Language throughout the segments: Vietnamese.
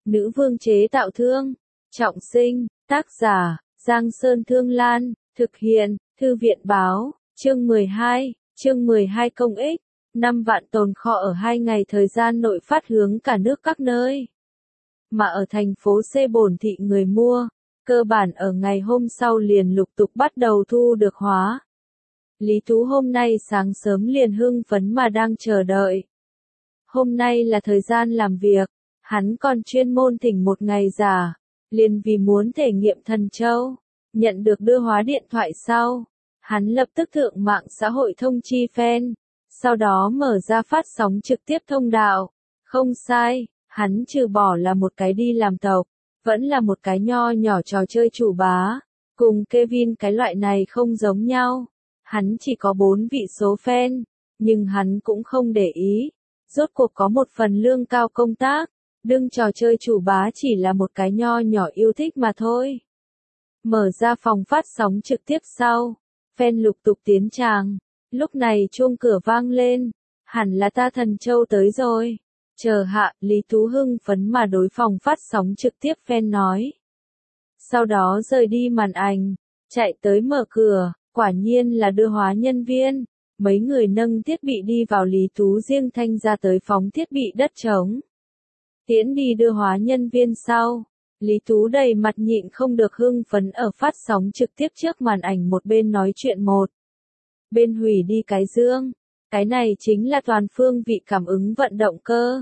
Nữ vương chế tạo thương. Trọng sinh, tác giả, Giang Sơn Thương Lan, thực hiện, Thư viện báo, chương 12 công ích, 5 vạn tồn kho ở 2 ngày thời gian nội phát hướng cả nước các nơi. Mà ở thành phố C bổn thị người mua, cơ bản ở ngày hôm sau liền lục tục bắt đầu thu được hóa. Lý Tú hôm nay sáng sớm liền hưng phấn mà đang chờ đợi. Hôm nay là thời gian làm việc, hắn còn chuyên môn thỉnh một ngày giả, liền vì muốn thể nghiệm thần châu. Nhận được đưa hóa điện thoại sau, hắn lập tức thượng mạng xã hội thông chi fan, sau đó mở ra phát sóng trực tiếp thông đạo. Không sai, hắn trừ bỏ là một cái đi làm tộc, vẫn là một cái nho nhỏ trò chơi chủ bá, cùng Kevin cái loại này không giống nhau. Hắn chỉ có 4 vị số fan, nhưng hắn cũng không để ý, rốt cuộc có một phần lương cao công tác, đương trò chơi chủ bá chỉ là một cái nho nhỏ yêu thích mà thôi. Mở ra phòng phát sóng trực tiếp sau, fan lục tục tiến tràng, lúc này chuông cửa vang lên, hẳn là ta thần châu tới rồi. Chờ hạ, Lý Tú hưng phấn mà đối phòng phát sóng trực tiếp fan nói. Sau đó rời đi màn ảnh, chạy tới mở cửa, quả nhiên là đưa hóa nhân viên. Mấy người nâng thiết bị đi vào, Lý Tú riêng thanh ra tới phóng thiết bị đất trống. Tiễn đi đưa hóa nhân viên sau, Lý Tú đầy mặt nhịn không được hưng phấn ở phát sóng trực tiếp trước màn ảnh một bên nói chuyện một bên hủy đi cái dương. Cái này chính là toàn phương vị cảm ứng vận động cơ.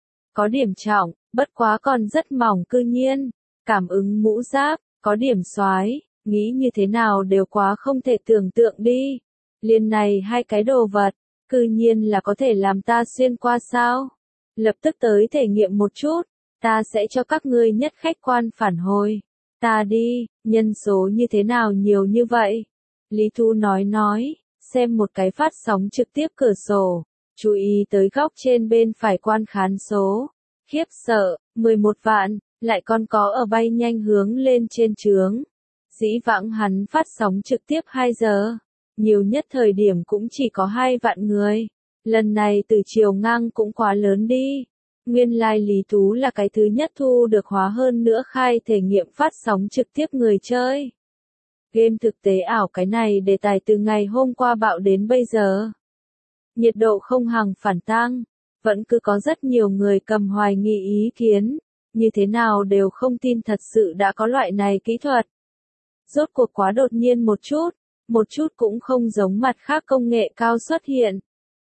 Có điểm trọng, bất quá còn rất mỏng cư nhiên. Cảm ứng mũ giáp, có điểm xoái, nghĩ như thế nào đều quá không thể tưởng tượng đi. Liền này hai cái đồ vật, cư nhiên là có thể làm ta xuyên qua sao? Lập tức tới thể nghiệm một chút, ta sẽ cho các ngươi nhất khách quan phản hồi. Ta đi, nhân số như thế nào nhiều như vậy? Lý Thu nói, xem một cái phát sóng trực tiếp cửa sổ, chú ý tới góc trên bên phải quan khán số. Khiếp sợ, 11 vạn, lại còn có ở bay nhanh hướng lên trên trướng. Dĩ vãng hắn phát sóng trực tiếp 2 giờ, nhiều nhất thời điểm cũng chỉ có 2 vạn người. Lần này từ chiều ngang cũng quá lớn đi. Nguyên lai Lý Tú là cái thứ nhất thu được hóa hơn nữa khai thể nghiệm phát sóng trực tiếp người chơi. Game thực tế ảo cái này đề tài từ ngày hôm qua bạo đến bây giờ. Nhiệt độ không ngừng phản tăng, vẫn cứ có rất nhiều người cầm hoài nghi ý kiến, như thế nào đều không tin thật sự đã có loại này kỹ thuật. Rốt cuộc quá đột nhiên một chút cũng không giống mặt khác công nghệ cao xuất hiện.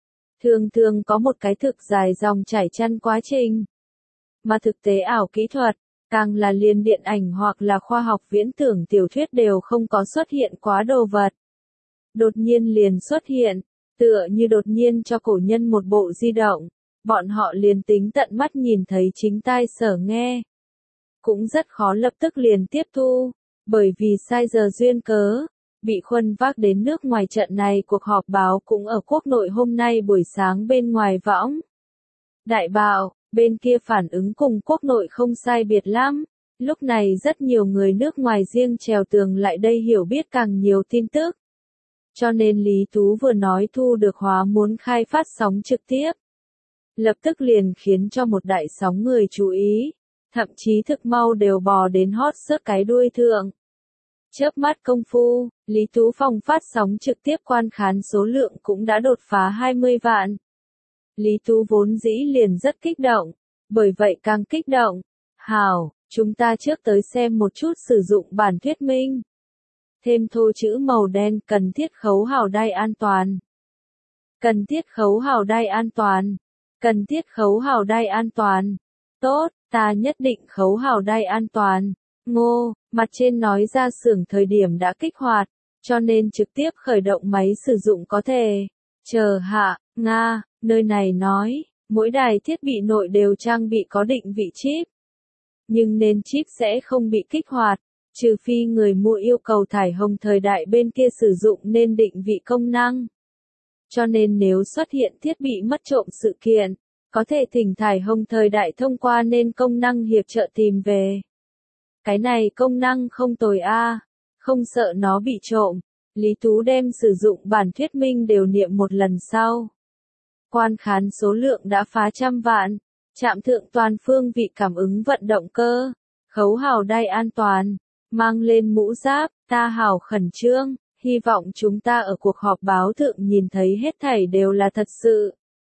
Thường có một cái thực dài dòng chảy chăn quá trình. Mà thực tế ảo kỹ thuật, càng là liền điện ảnh hoặc là khoa học viễn tưởng tiểu thuyết đều không có xuất hiện quá đồ vật. Đột nhiên liền xuất hiện, tựa như đột nhiên cho cổ nhân một bộ di động, bọn họ liền tính tận mắt nhìn thấy chính tai sở nghe. Cũng rất khó lập tức liền tiếp thu, bởi vì sai giờ duyên cớ. Bị khuân vác đến nước ngoài trận này cuộc họp báo cũng ở quốc nội hôm nay buổi sáng bên ngoài võng. Đại bạo, bên kia phản ứng cùng quốc nội không sai biệt lắm. Lúc này rất nhiều người nước ngoài riêng trèo tường lại đây hiểu biết càng nhiều tin tức. Cho nên Lý Tú vừa nói thu được hóa muốn khai phát sóng trực tiếp. Lập tức liền khiến cho một đại sóng người chú ý. Thậm chí thực mau đều bò đến hot search cái đuôi thượng. Chớp mắt công phu, Lý Tú phòng phát sóng trực tiếp quan khán số lượng cũng đã đột phá 20 vạn. Lý Tú vốn dĩ liền rất kích động, bởi vậy càng kích động. Hảo, chúng ta trước tới xem một chút sử dụng bản thuyết minh. Thêm thô chữ màu đen cần thiết khấu hào đai an toàn. Cần thiết khấu hào đai an toàn. Cần thiết khấu hào đai an toàn. Tốt, ta nhất định khấu hào đai an toàn. Ngô, mặt trên nói ra xưởng thời điểm đã kích hoạt, cho nên trực tiếp khởi động máy sử dụng có thể. Chờ hạ, Nga, nơi này nói, mỗi đài thiết bị nội đều trang bị có định vị chip. Nhưng nên chip sẽ không bị kích hoạt, trừ phi người mua yêu cầu thải hồng thời đại bên kia sử dụng nên định vị công năng. Cho nên nếu xuất hiện thiết bị mất trộm sự kiện, có thể thỉnh thải hồng thời đại thông qua nên công năng hiệp trợ tìm về. Cái này công năng không tồi a, không sợ nó bị trộm. Lý Tú đem sử dụng bản thuyết minh đều niệm một lần sau. Quan khán số lượng đã phá 100 vạn, Trạm thượng toàn phương vị cảm ứng vận động cơ. Khấu hào đai an toàn. Mang lên mũ giáp, ta hào khẩn trương. Hy vọng chúng ta ở cuộc họp báo thượng nhìn thấy hết thảy đều là thật sự.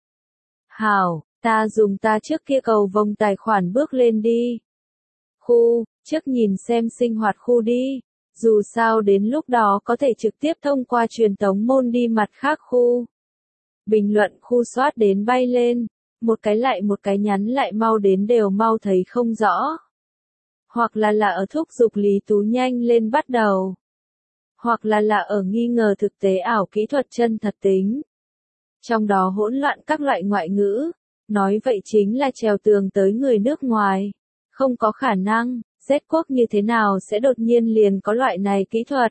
Hảo, ta dùng ta trước kia cầu vồng tài khoản bước lên đi. Khu, trước nhìn xem sinh hoạt khu đi. Dù sao đến lúc đó có thể trực tiếp thông qua truyền tống môn đi mặt khác khu. Bình luận khu soát đến bay lên. Một cái nhắn lại mau đến đều mau thấy không rõ. Hoặc là ở thúc giục Lý Tú nhanh lên bắt đầu. Hoặc là ở nghi ngờ thực tế ảo kỹ thuật chân thật tính. Trong đó hỗn loạn các loại ngoại ngữ. Nói vậy chính là trèo tường tới người nước ngoài. Không có khả năng, Z quốc như thế nào sẽ đột nhiên liền có loại này kỹ thuật.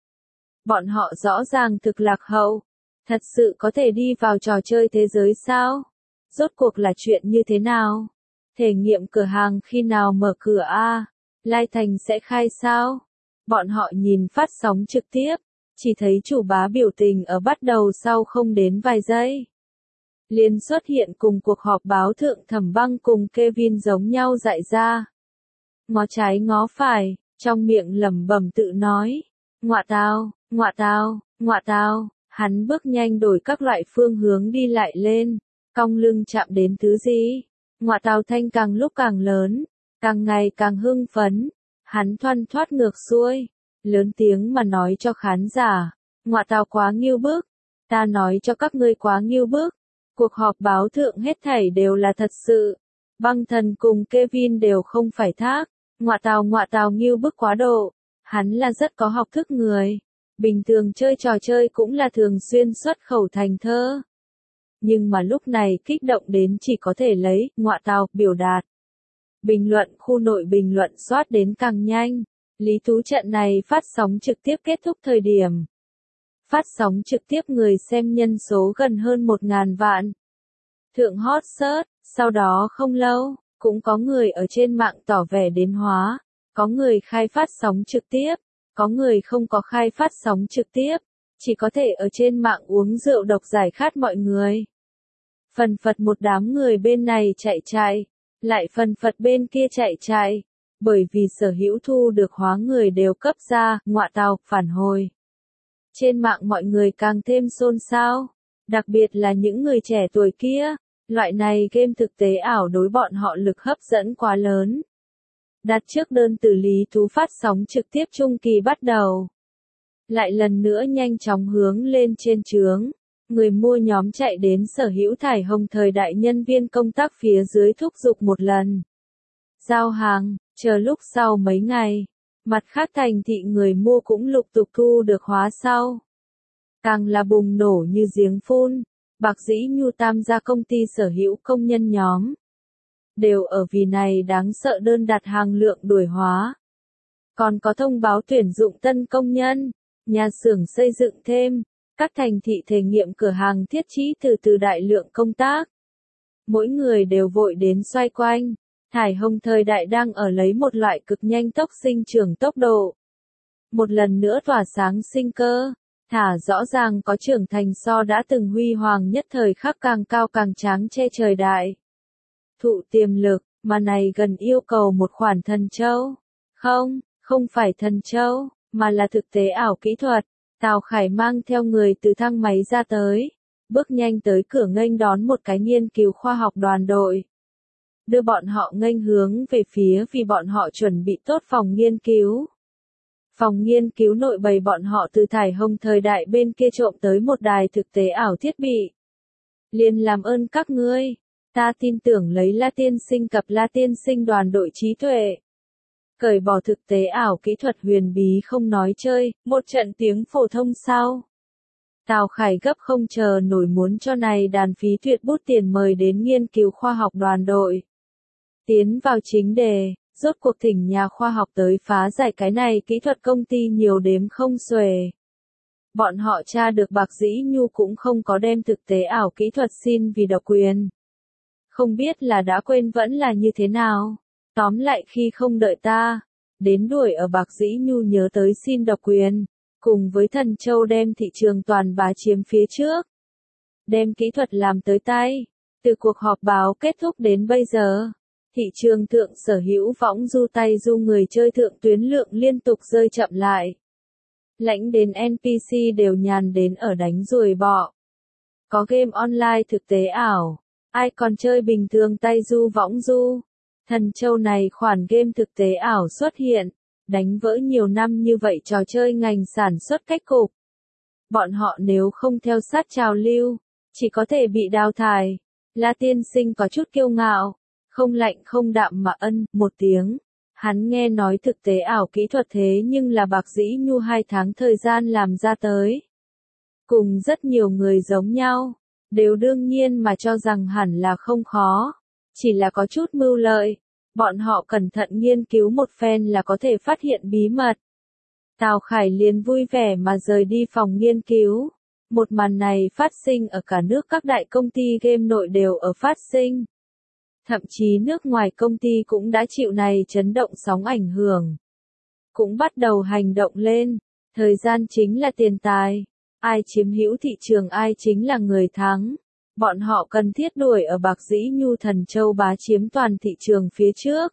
Bọn họ rõ ràng thực lạc hậu. Thật sự có thể đi vào trò chơi thế giới sao? Rốt cuộc là chuyện như thế nào? Thể nghiệm cửa hàng khi nào mở cửa a? Lai Thành sẽ khai sao? Bọn họ nhìn phát sóng trực tiếp, chỉ thấy chủ bá biểu tình ở bắt đầu sau không đến vài giây. Liền xuất hiện cùng cuộc họp báo thượng Thẩm Băng cùng Kevin giống nhau dại ra. Ngó trái ngó phải, trong miệng lẩm bẩm tự nói. Ngọa tao, ngọa tao, ngọa tao, hắn bước nhanh đổi các loại phương hướng đi lại lên, cong lưng chạm đến thứ gì. Ngọa tao thanh càng lúc càng lớn, càng ngày càng hưng phấn, hắn thoăn thoắt ngược xuôi, lớn tiếng mà nói cho khán giả. Ngọa tao quá nghiêu bức, ta nói cho các ngươi quá nghiêu bức. Cuộc họp báo thượng hết thảy đều là thật sự. Băng Thần cùng Kevin đều không phải thác. Ngọa tào nghiêu bức quá độ. Hắn là rất có học thức người. Bình thường chơi trò chơi cũng là thường xuyên xuất khẩu thành thơ. Nhưng mà lúc này kích động đến chỉ có thể lấy ngọa tào biểu đạt. Bình luận khu nội bình luận soát đến càng nhanh. Lý Tú trận này phát sóng trực tiếp kết thúc thời điểm. Phát sóng trực tiếp người xem nhân số gần hơn 1.000 vạn. Thượng hot search, sau đó không lâu, cũng có người ở trên mạng tỏ vẻ đến hóa, có người khai phát sóng trực tiếp, có người không có khai phát sóng trực tiếp, chỉ có thể ở trên mạng uống rượu độc giải khát mọi người. Phần phật một đám người bên này chạy, lại phần phật bên kia chạy, bởi vì sở hữu thu được hóa người đều cấp ra, ngọa tào, phản hồi. Trên mạng mọi người càng thêm xôn xao, đặc biệt là những người trẻ tuổi kia, loại này game thực tế ảo đối bọn họ lực hấp dẫn quá lớn. Đặt trước đơn từ Lý Tú phát sóng trực tiếp trung kỳ bắt đầu. Lại lần nữa nhanh chóng hướng lên trên trướng, người mua nhóm chạy đến sở hữu thải hồng thời đại nhân viên công tác phía dưới thúc giục một lần. Giao hàng, chờ lúc sau mấy ngày. Mặt khác thành thị người mua cũng lục tục thu được hóa sau. Càng là bùng nổ như giếng phun, Bạc Dĩ Nhu tam gia công ty sở hữu công nhân nhóm. Đều ở vì này đáng sợ đơn đặt hàng lượng đuổi hóa. Còn có thông báo tuyển dụng tân công nhân, nhà xưởng xây dựng thêm, các thành thị thể nghiệm cửa hàng thiết trí từ đại lượng công tác. Mỗi người đều vội đến xoay quanh. Thải hồng thời đại đang ở lấy một loại cực nhanh tốc sinh trưởng tốc độ. Một lần nữa tỏa sáng sinh cơ, thả rõ ràng có trưởng thành so đã từng huy hoàng nhất thời khắc càng cao càng tráng che trời đại. Thụ tiềm lực, mà này gần yêu cầu một khoản thần châu. Không phải thần châu, mà là thực tế ảo kỹ thuật. Tào Khải mang theo người từ thang máy ra tới, bước nhanh tới cửa nghênh đón một cái nghiên cứu khoa học đoàn đội. Đưa bọn họ nghênh hướng về phía vì bọn họ chuẩn bị tốt phòng nghiên cứu. Phòng nghiên cứu nội bày bọn họ từ thải hồng thời đại bên kia trộm tới một đài thực tế ảo thiết bị. Liền làm ơn các ngươi, ta tin tưởng lấy La Tiên Sinh cập La Tiên Sinh đoàn đội trí tuệ. Cởi bỏ thực tế ảo kỹ thuật huyền bí không nói chơi, một trận tiếng phổ thông sau. Tào Khải gấp không chờ nổi muốn cho này đàn phí tuyệt bút tiền mời đến nghiên cứu khoa học đoàn đội. Tiến vào chính đề, rốt cuộc thỉnh nhà khoa học tới phá giải cái này kỹ thuật công ty nhiều đếm không xuể. Bọn họ tra được Bạc Dĩ Nhu cũng không có đem thực tế ảo kỹ thuật xin vì độc quyền. Không biết là đã quên vẫn là như thế nào. Tóm lại khi không đợi ta, đến đuổi ở Bạc Dĩ Nhu nhớ tới xin độc quyền, cùng với Thần Châu đem thị trường toàn bá chiếm phía trước. Đem kỹ thuật làm tới tay, Từ cuộc họp báo kết thúc đến bây giờ, thị trường thượng sở hữu võng du tay du người chơi thượng tuyến lượng liên tục rơi chậm lại. Lãnh đến NPC đều nhàn đến ở đánh ruồi bọ. Có game online thực tế ảo, ai còn chơi bình thường tay du võng du. Thần châu này khoản game thực tế ảo xuất hiện, đánh vỡ nhiều năm như vậy trò chơi ngành sản xuất cách cục. Bọn họ nếu không theo sát trào lưu, chỉ có thể bị đào thải. La tiên sinh có chút kiêu ngạo, không lạnh không đạm mà ân, một tiếng. Hắn nghe nói thực tế ảo kỹ thuật thế nhưng là Bạc Dĩ Nhu 2 tháng thời gian làm ra tới. Cùng rất nhiều người giống nhau, đều đương nhiên mà cho rằng hẳn là không khó, chỉ là có chút mưu lợi. Bọn họ cẩn thận nghiên cứu một phen là có thể phát hiện bí mật. Tào Khải liền vui vẻ mà rời đi phòng nghiên cứu. Một màn này phát sinh ở cả nước, các đại công ty game nội đều ở phát sinh. Thậm chí nước ngoài công ty cũng đã chịu này chấn động sóng ảnh hưởng. Cũng bắt đầu hành động lên. Thời gian chính là tiền tài. Ai chiếm hữu thị trường ai chính là người thắng. Bọn họ cần thiết đuổi ở Bạc Dĩ Nhu Thần Châu bá chiếm toàn thị trường phía trước.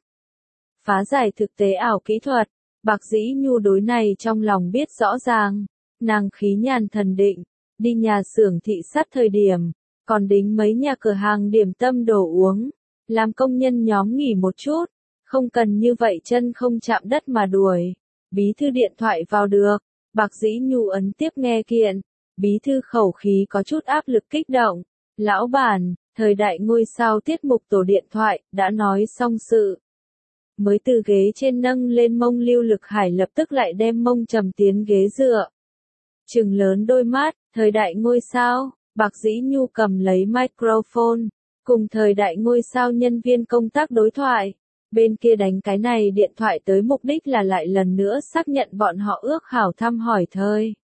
Phá giải thực tế ảo kỹ thuật. Bạc Dĩ Nhu đối này trong lòng biết rõ ràng. Nàng khí nhàn thần định. Đi nhà xưởng thị sát thời điểm. Còn đính mấy nhà cửa hàng điểm tâm đồ uống. Làm công nhân nhóm nghỉ một chút. Không cần như vậy chân không chạm đất mà đuổi. Bí thư điện thoại vào được. Bạc Dĩ Nhu ấn tiếp nghe kiện. Bí thư khẩu khí có chút áp lực kích động. Lão bản, thời đại ngôi sao tiết mục tổ điện thoại, đã nói xong sự. Mới từ ghế trên nâng lên mông Lưu Lực Hải lập tức lại đem mông trầm tiến ghế dựa. Trừng lớn đôi mắt, thời đại ngôi sao, Bạc Dĩ Nhu cầm lấy microphone, cùng thời đại ngôi sao nhân viên công tác đối thoại. Bên kia đánh cái này điện thoại tới mục đích là lại lần nữa xác nhận bọn họ ước hảo thăm hỏi thời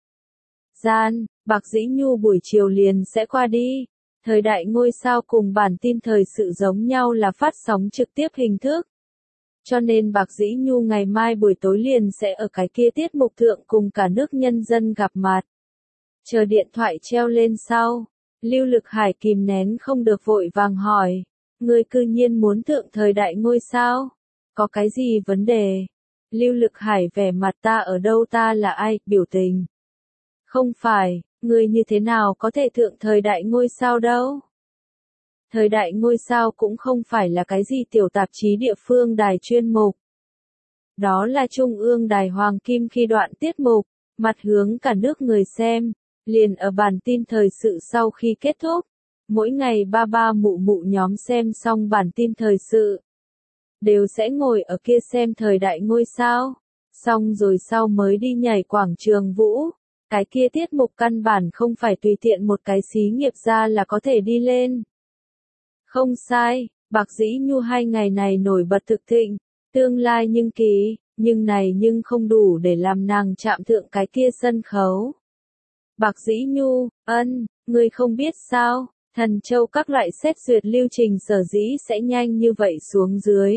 gian, Bạc Dĩ Nhu buổi chiều liền sẽ qua đi. Thời đại ngôi sao cùng bản tin thời sự giống nhau là phát sóng trực tiếp hình thức. Cho nên Bạc Dĩ Nhu ngày mai buổi tối liền sẽ ở cái kia tiết mục thượng cùng cả nước nhân dân gặp mặt. Chờ điện thoại treo lên sau, Lưu Lực Hải kìm nén không được vội vàng hỏi. Người cư nhiên muốn thượng thời đại ngôi sao? Có cái gì vấn đề? Lưu Lực Hải vẻ mặt ta ở đâu ta là ai, biểu tình. Không phải, người như thế nào có thể thượng thời đại ngôi sao đâu? Thời đại ngôi sao cũng không phải là cái gì tiểu tạp chí địa phương đài chuyên mục. Đó là Trung ương Đài Hoàng Kim khi đoạn tiết mục, mặt hướng cả nước người xem, liền ở bản tin thời sự sau khi kết thúc. Mỗi ngày ba ba mụ mụ nhóm xem xong bản tin thời sự, đều sẽ ngồi ở kia xem thời đại ngôi sao, xong rồi sau mới đi nhảy quảng trường vũ. Cái kia tiết mục căn bản không phải tùy tiện một cái xí nghiệp ra là có thể đi lên. Không sai, Bạc Dĩ Nhu 2 ngày này nổi bật thực thịnh, tương lai nhưng kỳ, nhưng này nhưng không đủ để làm nàng chạm thượng cái kia sân khấu. Bạc Dĩ Nhu, người không biết sao, Thần Châu các loại xét duyệt lưu trình sở dĩ sẽ nhanh như vậy xuống dưới.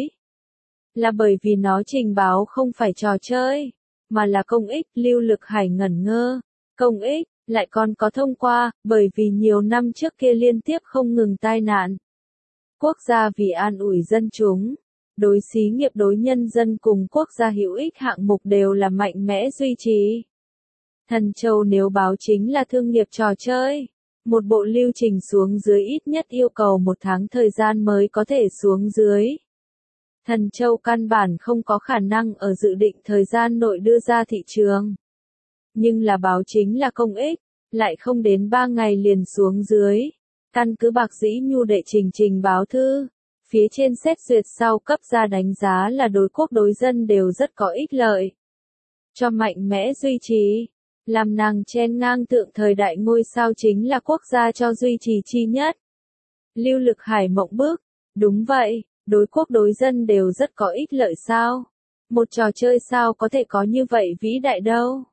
Là bởi vì nó trình báo không phải trò chơi, mà là công ích. Lưu Lực Hải ngẩn ngơ. Công ích, lại còn có thông qua, bởi vì nhiều năm trước kia liên tiếp không ngừng tai nạn. Quốc gia vì an ủi dân chúng, đối xí nghiệp đối nhân dân cùng quốc gia hữu ích hạng mục đều là mạnh mẽ duy trì. Thần Châu nếu báo chính là thương nghiệp trò chơi, một bộ lưu trình xuống dưới ít nhất yêu cầu 1 tháng thời gian mới có thể xuống dưới. Thần Châu căn bản không có khả năng ở dự định thời gian nội đưa ra thị trường. Nhưng là báo chính là công ích, lại không đến 3 ngày liền xuống dưới. Căn cứ Bạc Dĩ Nhu đệ trình báo thư, phía trên xét duyệt sau cấp ra đánh giá là đối quốc đối dân đều rất có ích lợi. Cho mạnh mẽ duy trì, làm nàng chen ngang thượng thời đại ngôi sao chính là quốc gia cho duy trì chi nhất. Lưu Lực Hải mộng bức, đúng vậy, đối quốc đối dân đều rất có ích lợi sao? Một trò chơi sao có thể có như vậy vĩ đại đâu?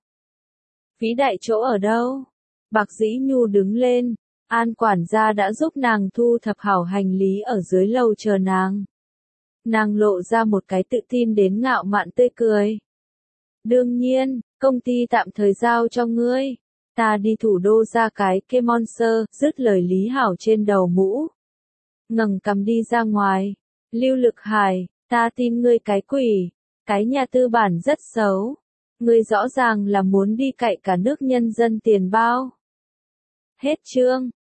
Vĩ đại chỗ ở đâu? Bạc Dĩ Nhu đứng lên, An quản gia đã giúp nàng thu thập hảo hành lý ở dưới lầu chờ nàng. Nàng lộ ra một cái tự tin đến ngạo mạn tươi cười. Đương nhiên, công ty tạm thời giao cho ngươi. Ta đi thủ đô ra cái Monster, dứt lời Lý Hảo trên đầu mũ. ngẩng cằm đi ra ngoài. Lưu Lực Hải, ta tin ngươi cái quỷ, cái nhà tư bản rất xấu. Ngươi rõ ràng là muốn đi cậy cả nước nhân dân tiền bao. Hết chương.